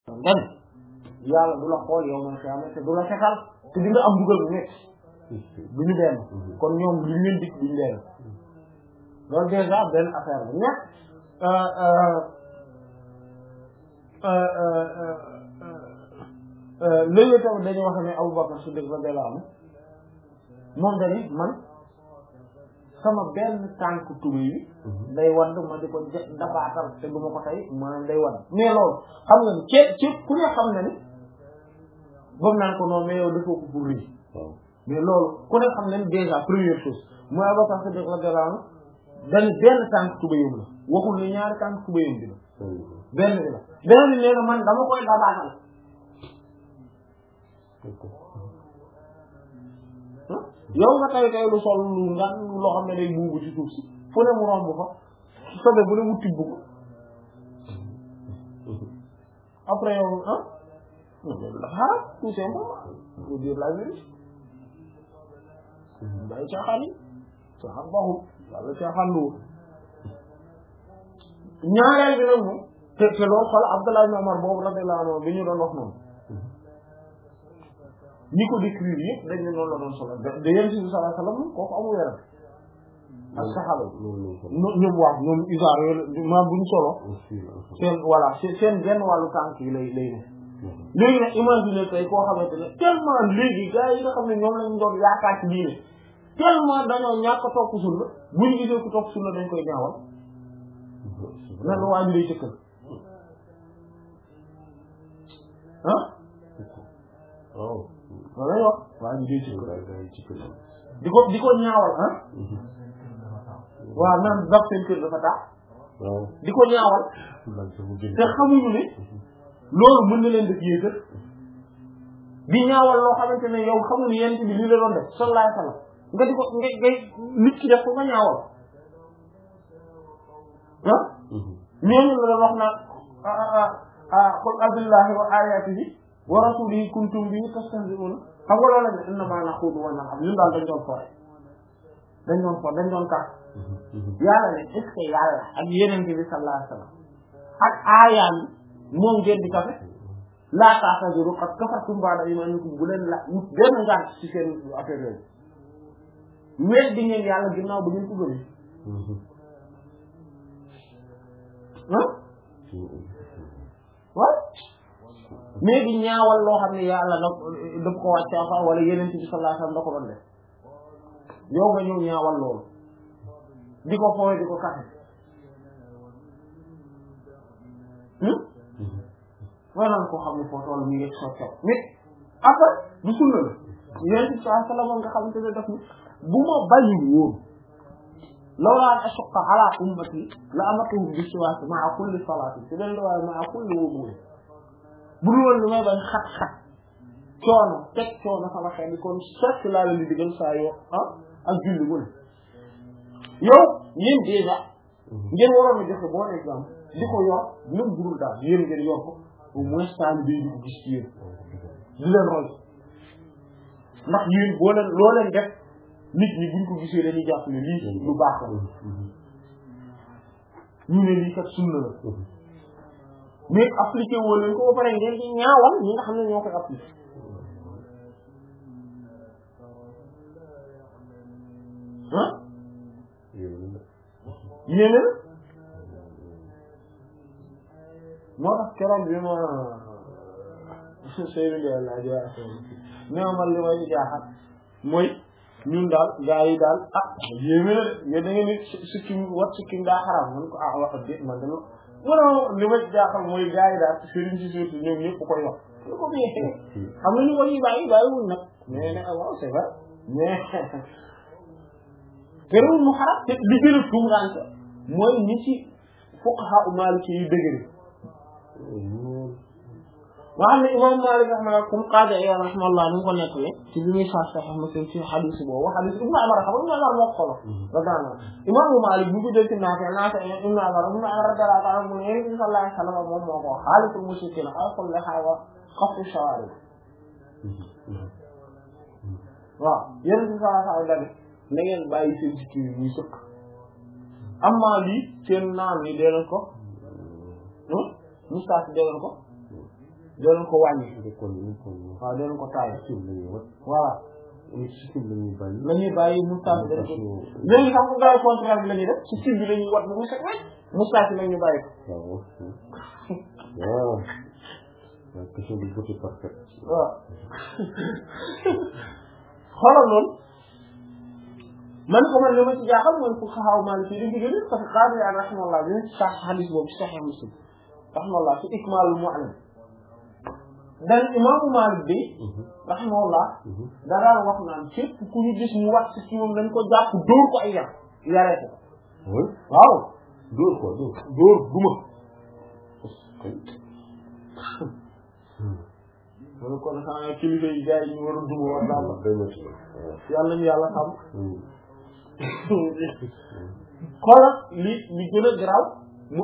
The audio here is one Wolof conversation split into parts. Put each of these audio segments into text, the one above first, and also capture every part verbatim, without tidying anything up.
nga ne yàlla du la xool yow man xiyama te du la fekkal te di nga am dugal bu nekk bu ñu benn kon ñoom li ñu leen dik duñu benn loolu déjà benn affaire bi ñett léegi tamit dañuy wax ne Abubakar Siddiq radiyallahu anhu moom dañu man sama benn tànk tubéy bi day wadd ma di ko dabaatal te du ma ko tey maanaam day wadd mais loolu xam nga ni ceeb ceeb ku ne xam na ni boobu naan ko noonu mais yow defoo ko pour rëy mais loolu ku ne xam na ni déjà première chose mooy Abubakar Siddiq radiyallahu anhu dañu benn tànk tubéyam la waxul ni ñaari tànk tubéyam bi la benn bi la benn bi nee na man dama koy dabaatal yow nga tay tay lu sol lu ngan loo xam ne day buubu ci suuf si fu ne mu romb fa sobe bu ne mu tibb ko après yow ah la xaaral tout simplement pour dire la vérité bàyyi caaxaan yi caaxaan baxul walla caaxaan luwul ñaareel bi nag moom te te loolu xool Abdullah ibn Umar boobu radiyallahu anhu bi ñu doon wax noonu ñi ko décrire yëpp dañ ne noonu la doon solo de yéen si sallallahu alayhi wasallam kooku amul yaram ak saxaaba ñoom wax ñoom isaar yooyu maam buñ solo seen voilà seen benn wàllu tànk yi lay lay ne léegi nag imaginer tey koo xamante ne tellement léegi gars yi nga xam ne ñoom lañ doon yaakaar ci diine tellement dañoo ñàkk a topp sunna buñ gisee ku topp sunna dañ koy ñaawal nan la waa ji lay tëkkal ah waaw wala wax waa ñu dee ci ko di ko di ko ñaawal ah waaw naan daf seen kër dafa tax di ko ñaawal te xamuñu ne loolu mën na leen def yéegal di ñaawal loo xamante ne yow xamuñu yent bi li la doon def sallallahu alayhi wasallam nga di ko nga ngay nit ki def ko nga ñaawal ah ñooñu la doon wax naan qul abillahi wa ayatihi wa rasulihi kuntum bihi tastahzi'un xam nga loolu la ne innamaa naxuudu wa nal'ab ñun daal dañ doon fore dañ doon fore dañ doon tax yàlla ne est ce que yàlla ak yeneen bi sallallahu alayhi wasallam ak aayaan moom ngeen di kafe laa ta'taziru qad kafartum ba'da iimaanikum bu leen la benn ngaan ci seen affaire yooyu mais di ngeen yàlla ginnaaw bu ngeen ko gëmee ah waaw mais di ñaawal loo xam ne yàlla da daf ko wàcce fa wala yeneen bi sallallahu alayhi wasallam da ko doon def yow nga ñëw ñaawal loolu di ko fooy di ko kafe walaan koo xam ne foo toll mu ngi socco mais après du sunna la yeneen bi sallallahu alayhi wasallam nga xamante ne daf ni bu ma bàyyi woon lawlaa an ashqa ala ummati la amartuhum bis-siwaak ma'a kulli salaatin te den waaye ma'a kulli wudu'in bu dul woon lu may bañ xat-xat coono teg coono sama xel kon socc laa leen di digal saa yoo ah ak julli bu ne yow yéen déjà ngeen waroon a joxe bon exemple di ko yor même bu dul daal yéen ngeen yor ko au moins saa bi di ko gis ci yéen di leen roy ndax yéen boo leen loo leen def nit ñi buñ ko gisee dañuy jàpp ne lii lu baax la ñu ne lii kat sunna la mais appliqué woo leen ko ba pare ngeen di ñaawal ñi nga xam ne ñoo koy appliqué ah yéene na moo tax keroog bi ma Seydou Ndiaye laa joxe affaire bi mais man li may jaaxal mooy ñun daal gaa yi daal ah yéeme na de yéen da ngeen ni sikkim wat sikkim daa xaram man ko ah wax dëgg man dama non li ma jaaxal mooy gaa yi daal sëriñ si surtout ñoom ñëpp koy wax lu ko bien xam nga ñu ko yi bàyyi bàyyi wuñ nag mais ne waaw c'est vrai mais terewul mu xaram te li gën a tuumurante mooy ñi ci fuqaha u maliki yi dëgëri waa xam ne imam Malik rahimahullah comme Qaadi Iyaad rahimahullah ni mu ko nekkale ci bi muy sax sax Muslim ci hadith boobu hadith Ibn Umar xam nga Ibn Umar moo ko solo radiyallahu anhu imam Malik bu ko jël ci Naafi Naafi Ibn Umar Ibn Umar radiyallahu anhu mu ne Yonent bi sallallahu alayhi wa sallam moom moo ko xaalitul mushrikiin xalqul lihaa wa qat'u shawaarib waaw Yonent bi sallallahu alayhi wa sallam na ngeen bàyyi seen sikki yi muy sëkk amma lii seen naan ni dee leen ko mustaas dee leen ko doo leen ko wàññi waaw doo leen ko taay voilà système la ñuy bàyyi la ñuy bàyyi moustache bi dañ ko léegi sax bu gaaw contraire bi la ñuy def ci cin bi la ñuy wat ba mu set wecc moustache bi la ñuy bàyyi ko waaw waaw waaw question de beauté parfaite waaw xoolal loolu man ko man li ma ci jaaxal mooy fu xaw maa ci di gën parce que xaar ya rahmallah bi ci sax hadith boobu Sahih Muslim rahmallah ci Ikmalul Mu'allim dan imaamu Maalik bi rahmallah da daan wax naan képp ku ñu gis mu wax ci moom dañ ko jàpp dóor ko ay yar yaree ko waaw dóor ko dóor dóor duma wala kon xanaa kilifa yi gars yi ñu war a duma war daal yàlla ñu yàlla xam xoolal li li gën a garaaw mu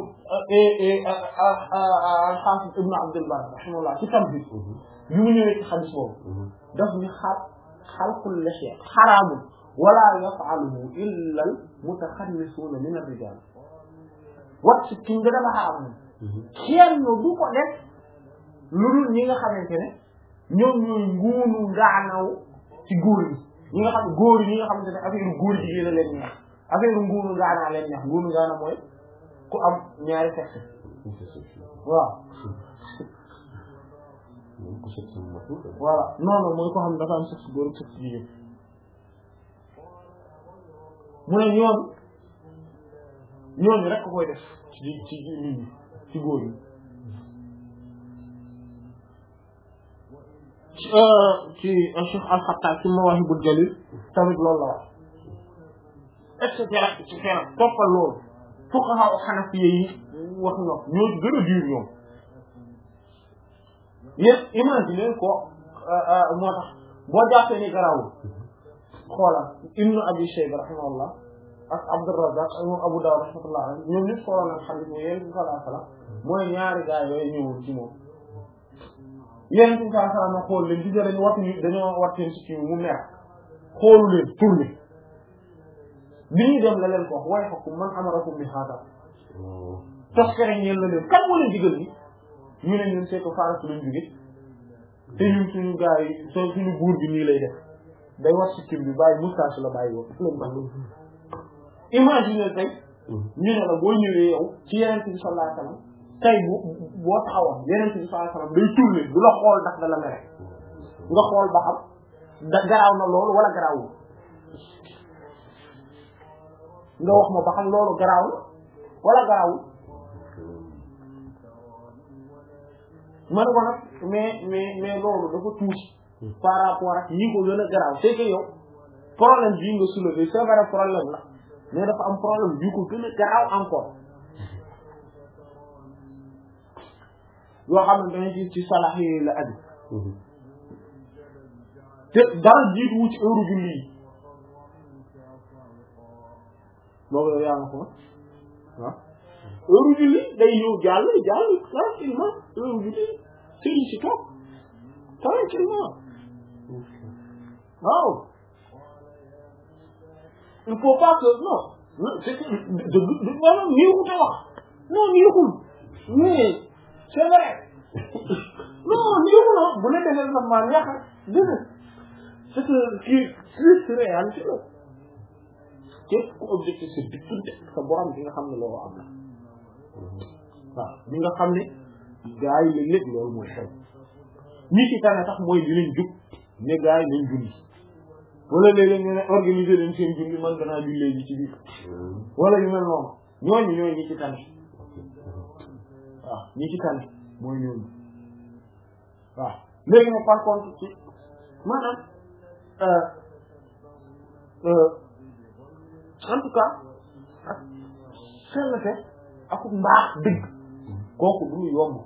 al-Hafiz Ibn Abdul Barr rahimahullah ci Tamhid bi mu ñëwee ci xadis boobu daf ni xal xalqul lihya xaraamun wala yaf'aluhu illa al-mutaxannisuuna min ar-rijaal wat si ki nga dafa xaraam kenn du ko def lu dul ñi nga xamante ne ñoom ñooy nguunu ngaanaw ci góor yi ñi nga xam góor yi ñi nga xamante ne affaire góor jigéen la leen neex affaire nguunu ngaanaa leen neex nguunu ngaana mooy ku am ñaari sexe waaw voilà non non mooy ko xam dafa am sexe góor ak sexe jigéen mu ne ñoom ñooñu rek ko koy def ci ci nit ñi ci góor yi ci Cheikh Al-Khattab ci Mawahibul Jalil tamit loolu la wax et cetera et cetera toppal loolu fuqaha Hanafi yi wax na ñoo ci gën a diir ñoom yéen imagine ko moo tax boo jàppee ni garawul xoolal Ibnu Abi Shayba rahimahullah ak Abdurrazzaq ak moom Abu Dawud rahmatullah alayhi ñoom ñëpp xoolal nag xadis mooy yéen sallallahu alayhi wa sallam mooy ñaari gaa yooyu ñëwul ci moom yéen sallallahu alayhi wa sallam xool leen di dañu wattu dañoo wattu ci kii mu mer xoolu leen tourné bi ñuy dem la leen ko wax waaye xakum man amarakum bi hada tos kere ñeen la leen kan moo leen digal ni ñu ne ñun c'est que Faras lañ jóge te ñun suñu gars yi soo suñu buur bi nii lay def day wax ci kii bi bàyyi moustache la bàyyi woon leen ba imagine tey ñu ne la boo ñëwee yow ci yeneen bi sallallahu alayhi wasallam tey bu boo taxawoon yeneen bi sallallahu alayhi wasallam day tourné du la xool ndax da la mere nga xool ba xam da garaaw na loolu wala garaawul nga wax ma ba xam loolu garaaw na wala garaawul man ko nag mais mais mais loolu dafa tuuti par rapport ak ñi ko gën a garaaw c'est que yow problème bii nga soulevé c'est vrai problème la mais dafa am problème bii ko gën a garaaw encore yoo xam ne dañu ci ci salax yi la aju te dara jiitu wu ci heure julli yi boobu yow yaa nga ko waaw heure julli day ñëw jàll jàll tranquillement heure julli sëriñ si toog tranquillement waaw il faut pas que non c'est que de maanaam neexut a wax non neexul mais c'est vrai non neexul ah bu la defee sax maa neex a dégg c'est que kii c'est réalité la képp ku objectif c'est diggante sa borom bi nga xam ne loolu am na waaw bi nga xam ne gars yi léeg-léeg loolu mooy xew ñi ci tane sax mooy dinañ jug ne gars yi nañ julli wala léeg-léeg ñu ne organiser leen seen julli man danaa julli léegi ci biir wala yu mel noonu ñooñu ñooy ñi ci tane waaw ñi ci tane mooy ñooñu waaw léegi nag par contre ci maanaam en tout cas ak sellate ak mbaax dëgg kooku du ñu yomb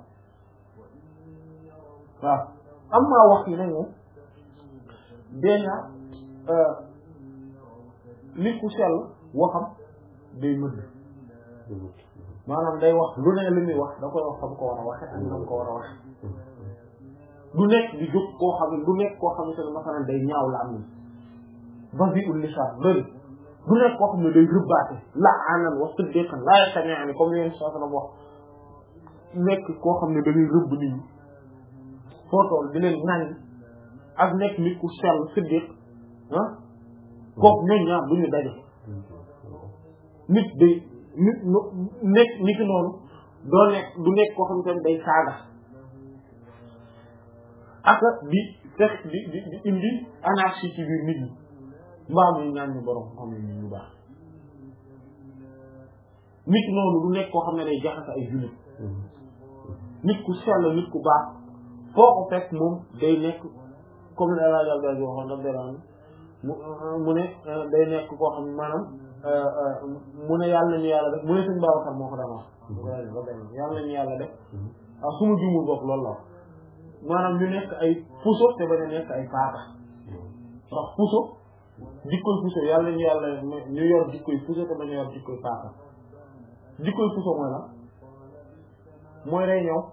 waaw am maa wax yi nañu déjà nit ku sell waxam day mëdd maanaam day wax lu ne lu muy wax da koy wax fa mu ko war a waxe ak na mu ko war a waxe du nekk di jóg koo xam ne du nekk koo xam ne masalan day ñaaw la am ni basi ul lisaan loolu du nekk koo xam ne day rëbbaate la anan wax siddiqan laa yastami'ani comme yeen saa sallam wax nekk koo xam ne da ngay rëbb nit ñi foo toll di leen nañ ak nekk nit ku sell siddiq ah kooku ñooñu ñaar du ñu daje nit day nit nekk nit ki noonu doo nekk du nekk koo xam ne day saaga ak di fex di di di indi anarchie ci biir nit ñi mbaa muy ñaan ñu borom xam ne ñu baax nit noonu du nekk koo xam ne day jaxase ay jullit nit ku sell nit ku baax foo ko fekk moom day nekk comme El Hadj Abdoulaye waxoon daf delaan mu mu ne day nekk koo xam ne maanaam mu ne yàlla nañu yàlla def mu ne suñu Babacar moo ko daan wax yàlla nañu yàlla def waaw su ma jumul bopp loolu la maanaam ñu nekk ay puso te bañ a nekk ay paaka ndax puso jikkoy puso yàlla nañu yàlla ñu yor jikkoy puso te bañ a yor jikkoy paaka jikkoy puso mooy la mooy day ñëw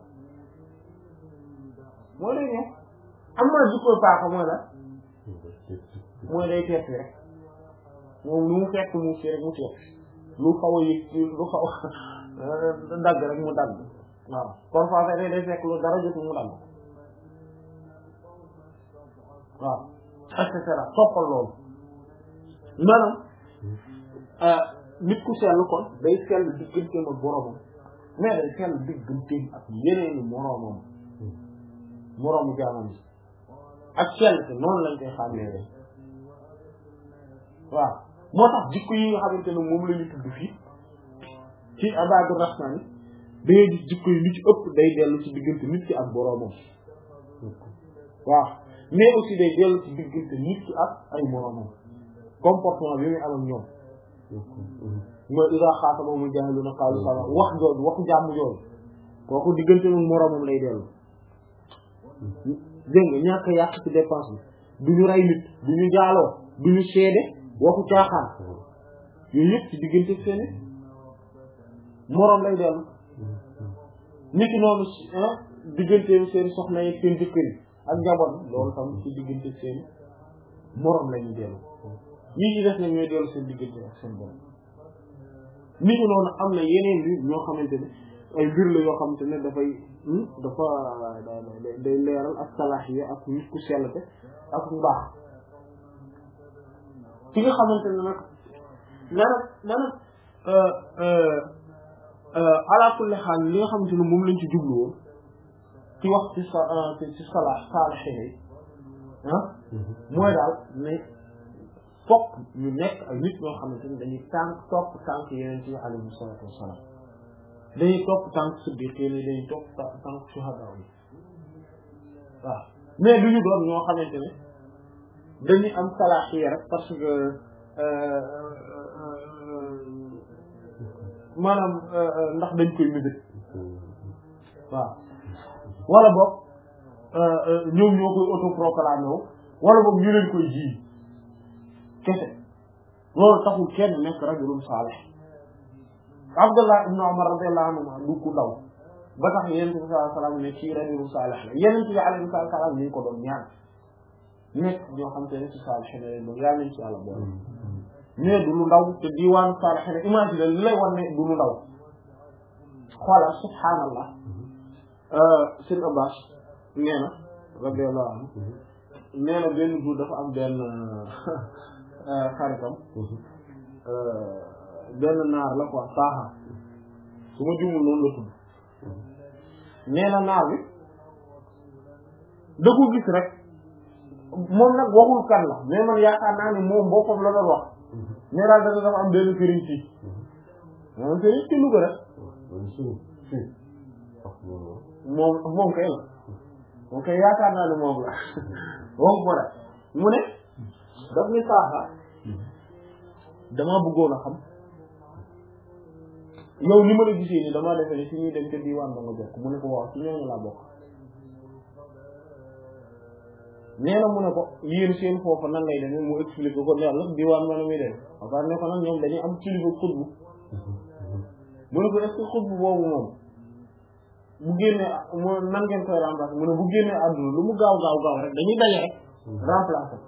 mooy day ñëw am na jikkoy paaka mooy la mooy day teet rek moom lu mu fekk mu ci rek mu teet lu xaw a yëg lu xaw a dagg rek mu dagg waaw parfois day day fekk lu dara jotul mu dagg waaw et cetera toppal loolu maanaam nit ku sell kon day sell digganteem ak boromam mais day sell digganteem ak yeneeni moroomam moroomu jaamam yi ak sell te noonu lañ koy xàmmee rek waaw moo tax jikko yi nga xamante ne moom la ñu tudd fii ci Ibaadu Rahmaan yi da ngay gis jikko yi li ci ëpp day dellu ci diggante nit ki ak boroomam waaw mais aussi day dellu ci diggante nit ki ak ay moroomam comportement bi muy am ak ñoom mooy idaa xaatabahumul jaahiluuna qaalu salaaman wax jooju waxu jàmm jooju kooku diggante moom moroomam lay dellu dégg nga ñàkk a yàq ci dépense bi du ñu rey nit du ñu jaaloo du ñu seede waxu caaxaan yooyu yëpp ci diggante seeni moroom lay dellu nit ki noonu diggante seen soxna yi seen jëkkër yi ak njaboot loolu tam ci diggante seen moroom lañu dellu ñii ci des na ñooy dellu seen diggante ak seen borom nit ki noonu am na yeneen bi ñoo xamante ne ay mbir la yoo xamante ne dafay dafa day leeral ak salaahiya ak nit ku sellte ak mbaax ci nga xamante ne nag maanaam maanaam ala kulli xaal li nga xamante ne moom lañ ci jublu woon ci wax ci sa ci salaax saalihiin ah mooy daal ne fokk ñu nekk ay nit ñoo xamante ne dañuy tànk topp tànk yeneen ci alayhi salaatu wassalaam dañuy topp tànk siddiqiin yi dañuy topp tànk shuhadaa yi waaw mais du ñu doon ñoo xamante ne dañuy am salaahiya rek parce que maanaam ndax dañ koy mébét waaw wala boog ñoom ñoo koy autoproclamé wu wala boog ñu leen koy ji kese loolu taxul kenn nekk rajulun saalih Abdullah ibn Umar radiyallahu anhu du ku ndaw ba tax Yonent bi sallallahu alayhi wa sallam ne ci rajulun saalih la Yonent bi alayhi salaam ñu ko doon ñaan nekk ñoo xam te ne ci saalih ne leen doon yàlla nañ ci yàlla boole mais du lu ndaw te diwaanu saalih ne imagine li lay wan ne du lu ndaw xoolal subhaanallah sëñ Abbas nee na radiyallahu anhu nee na benn jour dafa am benn xaritam benn naar la quoi saaxa su ma jumul noonu la tudd nee na naar bi da ko gis rek moom nag waxul kan la mais man yaakaar naa ne moom boppam la doon wax mais daal da dafa am benn sëriñ ci moom sëriñ ci Louga rek moom moom kay la moom kay yaakaar naa ne moom la moom ko rek mu ne daf ni saaxa dama bëggoon a xam yow ni ma la gisee ni dama defe ne si ñuy dem te diwaan ba nga bokk mu ne ko waaw si ñooñu laa bokk nee na mu ne ko yéen seen foofu nan lay demee mu expliqué ko leer la diwaan ba na muy dem waxaat ne ko nag ñoom dañuy am kilifa xutbu mu ne ko est-ce que xutbu boobu moom bu génnee mu nan ngeen koy remplacer mu ne bu génnee àdduna lu mu gaaw gaaw gaaw rek dañuy daje rek remplacer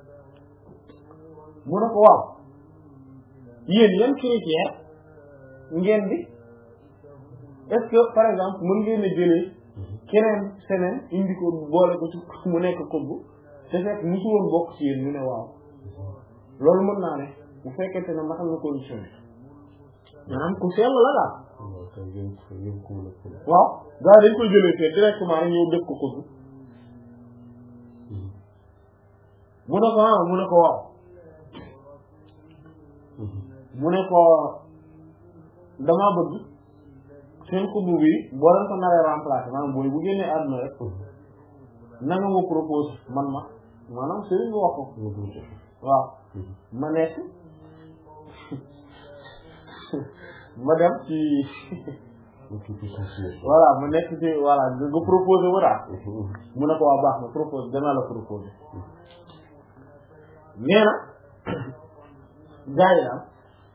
mu ne ko waaw yéen yan critère ngeen bi est-ce que par exemple mën ngeen a jëlee keneen seneen indi ko boole ko ci mu nekk xutbu te fekk musu woon bokk ci yéen ñu ne waaw loolu mën naa ne bu fekkente ne matal na condition bi maanaam ku sell la daal waaw gaa dañ koy jëlee fee directement rek ñëw def ko xutbu mu ne ko ah mu ne ko waaw mu ne ko damaa bëgg seen xutbu bi boo leen ko naree remplacer maanaam booy bu génnee àdduna rek na nga ma propose man ma maanaam sëriñ bi wax ko waaw ma nekk ma dem ci voilà ma nekk ci voilà nga proposé wu daal mu ne ko waa baax na propose danaa la proposé nee na gaa yi daal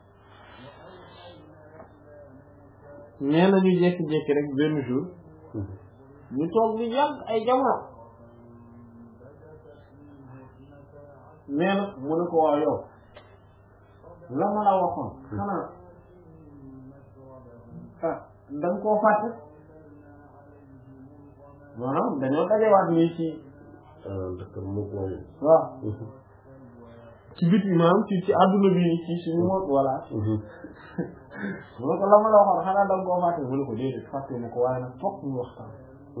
nee na ñu jékki-jékki rek benn jour ñu toog li yàgg ay jamono nee na mu ne ko waa yow la ma la waxoon xanaa ah da nga koo fàtte maanaam dañoo dajewaat nii ci waaw ci biti maanaam ci ci adduna bi ci suñu mot voilà mu ne ko la ma la waxoon xanaa da nga koo fàtte mu ne ko déedéet fàtte ne ko waaye nag fokk ñu waxtaan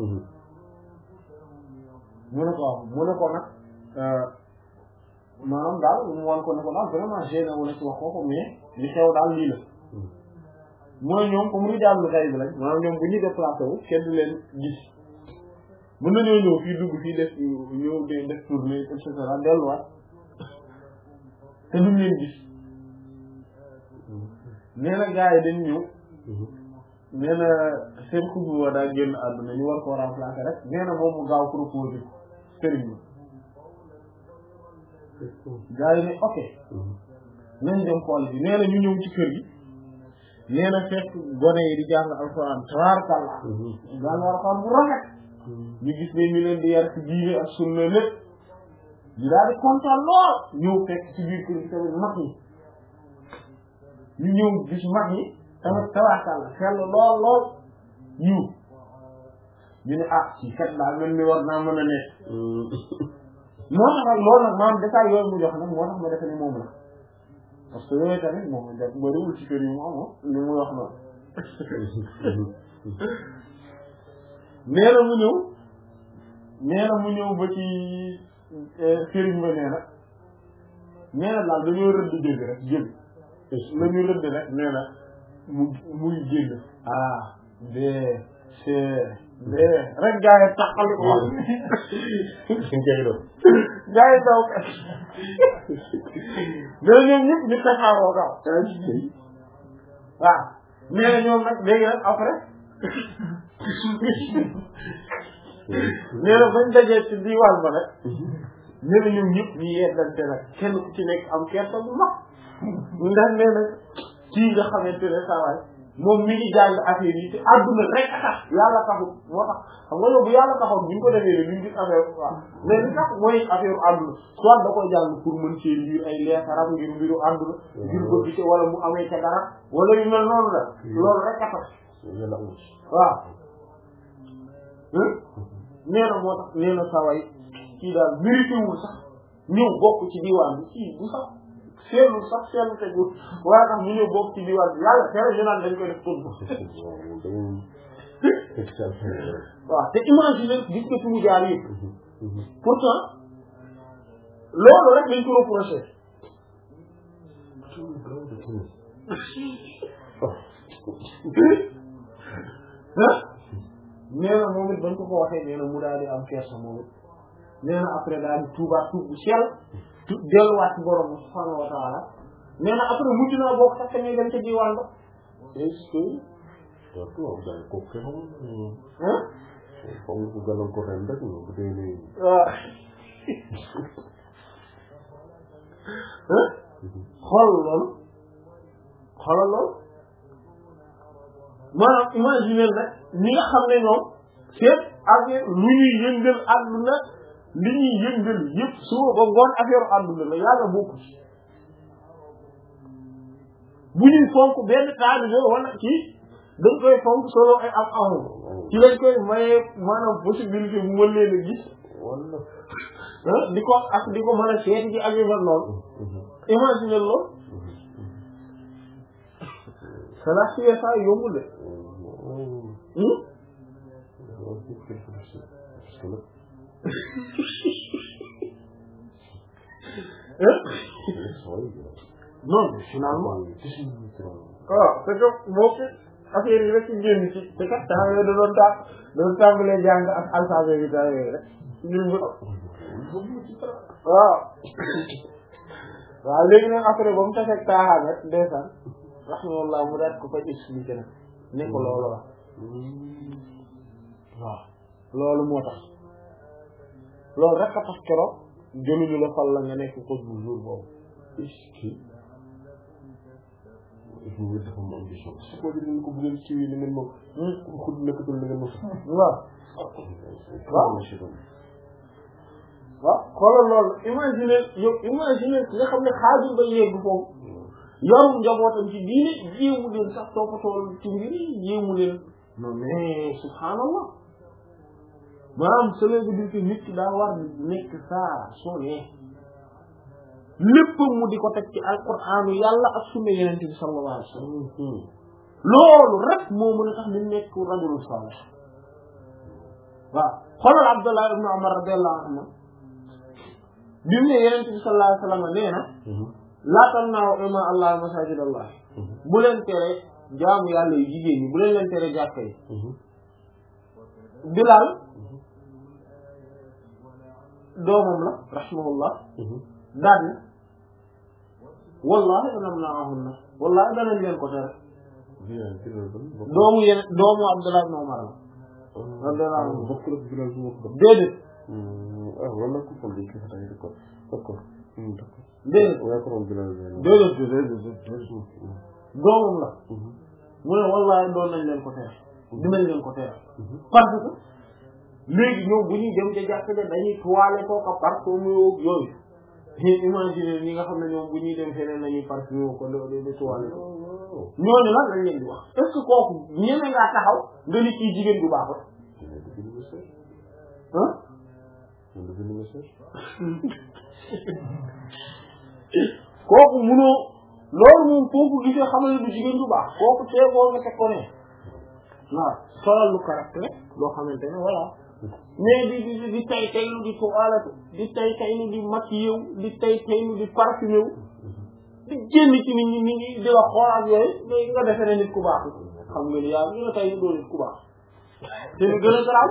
mu ne ko mu ne ko nag maanaam daal mu wan ko ne ko daal vraiment gêné wu na ci wax ko mais li xew daal lii la mooy ñoom comme lu jàll xëy bi lañ maanaam ñoom bu ñuy déplacé wu kenn du leen gis mën nañoo ñëw fii dugg fii def ñëw de def tournée et cetera delluwaat te duñ leen gis nee na gars yi dañ ñëw nee na seen xutbu wa daa génn àdduna ñu war koo remplacer rek nee na moom mu gaaw proposé sëriñ bi gars yi ne ok nañ dem xool bi nee na ñu ñëw ci kër gi nee na fekk gone yi di jàng alxuraan tabaarakallah jàng alxuraan bu rafet ñu gis ne ñu leen di yar ci diine ak sunna lépp ñu daal di kontaan lool ñëw fekk ci biir kër gi tamit mag ñi ñu ñëw gis mag ñi tamit tabaarakallah xel lool lool yiw ñu ne ah ci kat daal mel ni war naa mën a nekk moo tax nag loolu nag maanaam détail yooyu mu jox nag moo tax ma defe ne moom la parce que yooyu tamit moom da bëriwul ci kër yi mu amoon li mu wax noonu nee na mu ñëw nee na mu ñëw ba ci sëriñ ba nee na nee na daal dañoo rëdd jël rek jël la ñu rëdd rek nee na mu muy génn ah b c d rek gaa yi taxali ko gaa yi daw ka mais ñoom ñëpp ñu taxaaroo gaaw waaw nee na ñoom nag léegi nag après nee na bañ dajee ci diwaan ba nag nee na ñoom ñëpp ñu yeddante nag kenn ku ci nekk am kersa bu mag ndax nee na kii nga xamante ne saa waay moom mi ngi jàng affaire yi te àdduna rek a tax yàlla taxul moo tax xam nga yow bu yàlla taxoon bu ñu ko defee rek ñu ngi gis affaire waaw mais li tax mooy affaire àdduna soit da koy jàng pour mën cee lire ay leetaram ngir mbiru àdduna ngir ko gisee wala mu amee ca dara wala yu mel noonu la loolu rek a tax waaw nee na moo tax nee na saa waay kii daal mérité wul sax ñëw bokk ci diwaan bi kii bu sax seetlu sax seetlu te gudd waaye tax ñu ñëw bokk ci diwaan bi yàlla tere ñu naan dañ koy def tudd waaw te imagine gis nga fi mu jaar yëpp pourtant loolu rek lañ ko reproché nee na moom it bañ ko ko waxee nee na mu daal di am kersa moom it nee na après daal di tuubaat tuub bu sell tu delluwaat ci borom subhanahu wa ta'ala nee na après mujj naa bokk sax te ñuy dem ca diwaan ba est-ce que waaw daal ko xeexam ah foog nga ko gàllam ko ren rek bu dee nii waaw xool loolu xoolal loolu maanaam imaginer nag ñi nga xam ne ñoom seet affaire lu ñuy yëngal àdduna li ñuy yëngal yëpp suba ba ngoon affaire àdduna la yàlla bokku ci bu ñuy fonk benn taalibe wala ci dañ koy fonk solo ay am amu ci lañ koy maye maanaam possibilité bu mën leen a gis wala di ko ak di ko mën a seeti ci ak yu mel noonu imagine loolu c'est la C S A yombul de non finalement waaw c'est que boo ko affaire yi rek ci génn ci te kat temps yooyu da doon taa doon tàmbalee jàng ak alphabet bi temps yooyu rek waaw waaw léegi nag après ba mu tafek taaxaan rek ndeysaan rahimahullah mu daat ko koy expliqué nag ne ko loolu la waaw loolu moo tax loolu rek a tax keroog jëluñu la fal la nga nekk ko bu jour boobu ñu dafa am ambition su ko di ko bëgg ci li ngeen moom ku xud nekkatul li ngeen moom waaw waaw waaw xoolal loolu imagine yow imagine nga xam ne xaajul ba yegg foofu yorum njabootam ci diine jéemu leen sax toppatoo ci mbir yi jéemu leen non mais subhanallah maanaam cela veut dire que nit ki daa war nekk saa soo ne lépp mu di ko teg ci alquranu yàlla ak sunna yenente bi sallallahu alayhi wasallam loolu rek moo mën a tax ni nekk rajulun salih waaw xoolal Abdullah ibn Umar radiyallahu anhu bi mu ne yenente bi sallallahu alayhi wasallam nee na laa tamna'u ima allah masajid allah bu leen tere jaamu yàlla yu jigéen ñi bu leen leen tere jàkka yi Bilal doomam la rahimahullah daan na wallahi lanamna'ahunna wallahi danañ leen ko tere doomu yeneen doomu Abdullah ibn Umar la radiyallahu anhu bokk la Bilal bu ma ko déedéet ah wala ko fal di ko tay ko d'accord déedéet waaye ko Bilal déedéet déedéet doomam la mu ne wallahi doon nañ leen ko tere dinañ leen ko tere parce que léegi ñoom bu ñuy dem ca jàkk de dañuy toile ko ka parfum yooyu imagine ñi nga xam ne ñoom bu ñuy dem feneen nañuy parfum ko de toile ko ñooñu lan lañ leen di wax est-ce que kooku ñeme ngaa taxaw nga ni kii jigéen du baax ah kooku munoo loolu moom kooku gisee xamal du jigéen du baax kooku teegoo nga teg ko ne waaw solal lu caractère loo xamante ne voilà mais di di di tay taylu di toilette di tay taylu di maquillé di tay taylu di parfumé wu di génn ci nit ñi nit ñi di la xool ak yooyu nga defee ne nit ku baax xam nga ni yaa ngi la tay ñu doo nit ku baax te lu gën a garaaw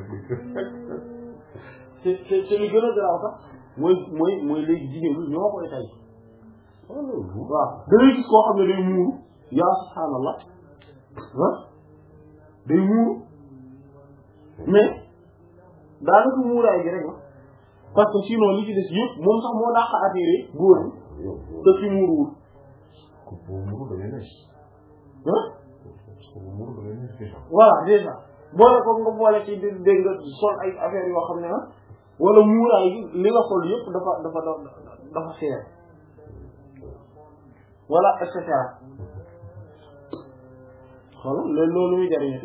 te te te lu gën a garaaw sax mooy mooy mooy léegi jigéen ñi ñoo koy tay waaw da ngay gis koo xam ne day muuru yaa subhaanallah ah day muuru mais daanaka muuraay gi rek la parce que sinon li ci des yëpp moom sax moo dàq attiré góor ñi te fi muuruwul ah voilà déjà boole ko nga boole ci dégg nga sol ay affaire yoo xam ne ah wala muuraay gi li nga sol yëpp dafa dafa dafa seer voilà et cetera xoolal loolu loolu muy jariñu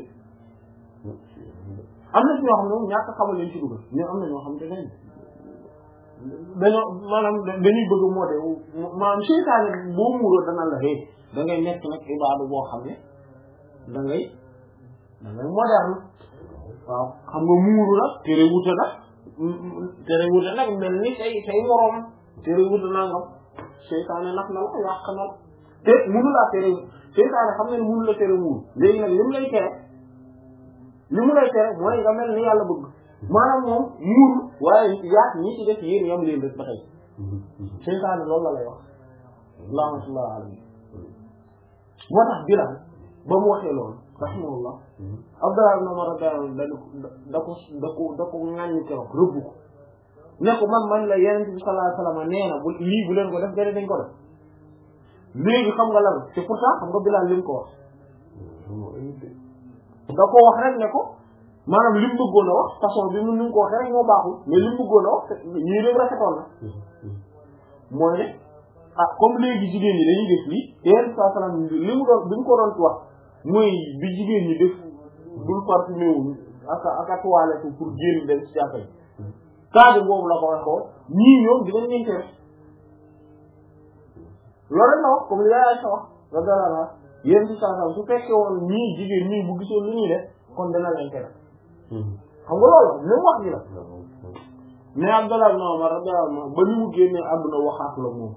am na ci ñoo xam ne moom ñàkk xamal leen ci dugal mais am na ñoo xam ne dañ dañoo maanaam dañuy bëgg moo de maanaam seytaane boo muuroo dana la xëy da ngay nekk nag ibaadu boo xam ne da ngay da ngay moderne waaw xam nga muuru nag tere wute nag tere wute nag mel ni say say moroom tere wute nangam seytaane nax na la yàq na la te mënu laa tere seytaane xam ne mënu la tere muuru léegi nag li mu lay tere li mu lay tere mooy nga mel ni yàlla bëgg maanaam moom muuru waaye yaat ñi ci def yéen yam leen rek ba tey seytaane loolu la lay wax rahmatullah alayhi moo tax Bilal ba mu waxee loolu rahimahullah Abdullah ibn Umar da ko da ko da ko ŋàññi keroog rëbb ko ne ko man man la Yonent bi sallallahu alayhi wasallam nee na bu lii bu leen ko def gën dañ ko def léegi xam nga lan te pourtant xam nga Bilal li mu ko wax da ko wax rek ne ko maanaam li mu bëggoon a wax façon bi mu ni mu ko waxee rek moo baaxul mais li mu bëggoon a wax ñii dem rafetoon na mooy ne ah comme léegi jigéen ñi dañuy def lii te Yonent bi sallallahu alayhi wasallam li mu doon bi mu ko doon wax mooy bi jigéen ñi def bul parfumé wu aka aka toilette pour génn dem ci jàkka yi cadre boobu la ko waxoo ñii ñoom dinañ intérêt loolu la wax comme li yaay sa wax la dara la yéen ci saa su fekkee woon ñii jigéen ñii bu gisoon lu ñuy def kon dina la intérêt xam nga loolu même wax ji la mais Abdallah ibn Umar radiyallahu anhu ba ni mu génnee àdduna waxaat la moom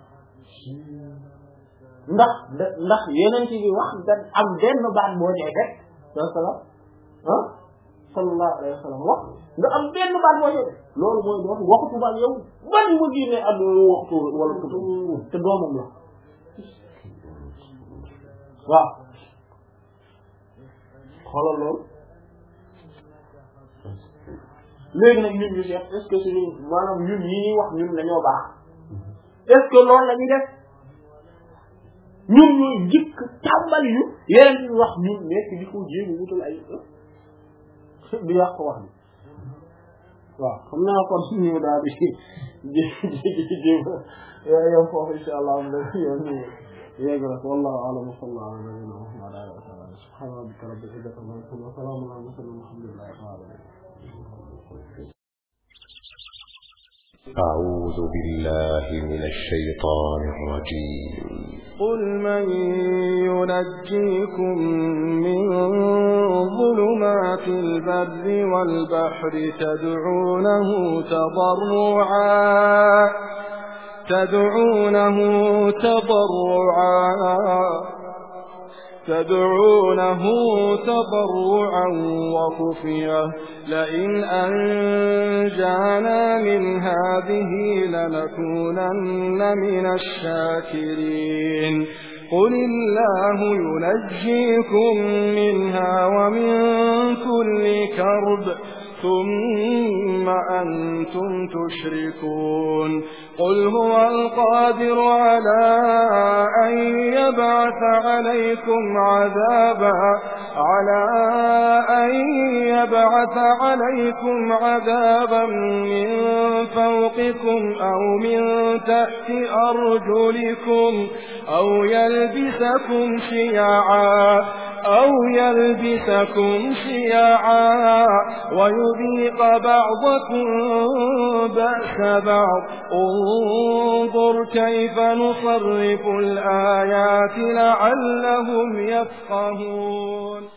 ndax ndax yeneen ci bi wax da am benn baat boo ñëwee rek sallallahu ah sallallahu alayhi wa sallam wax nga am benn baat boo ñëwee loolu mooy wax waxtu ba yow ba ni mu génnee àdduna waxtu wala te doomam la waaw xoolal loolu léegi nag ñun ñu seet est-ce que suñu maanaam ñun yi ñuy wax ñun dañoo baax est-ce que loolu la ñuy def ñun ñooy jëkk tàmbali ñu yeneen ñu wax ñun nekk di ko jéem wutal ay di yàq ko wax bi waaw xam naa kon suñu daal di jéegi jéem yow foofu insha allah am na yow ñu yegg rek wallahu a'lam wa sallallahu ala nabiyyina muhammad wa ala alihi wa sahbihi subhana rabbika rabbil izzati amma yasifun wa salamun ala al-mursalin walhamdulillahi rabbil alamin أعوذ بالله من الشيطان الرجيم قل من ينجيكم من ظلمات البر والبحر تدعونه تضرعا تدعونه تضرعا تدعونه تضرعا وخفية لئن أنجانا من هذه لنكونن من الشاكرين قل الله ينجيكم منها ومن كل كرب ثم أنتم تشركون قل هو القادر على أن يبعث عليكم عذابا على أن يبعث عليكم عذابا من فوقكم أو من تحت أرجلكم أو يلبسكم شيعا أو يلبسكم شيعا ويذيق بعضكم بأس بعض انظر كيف نصرف الآيات لعلهم يفقهون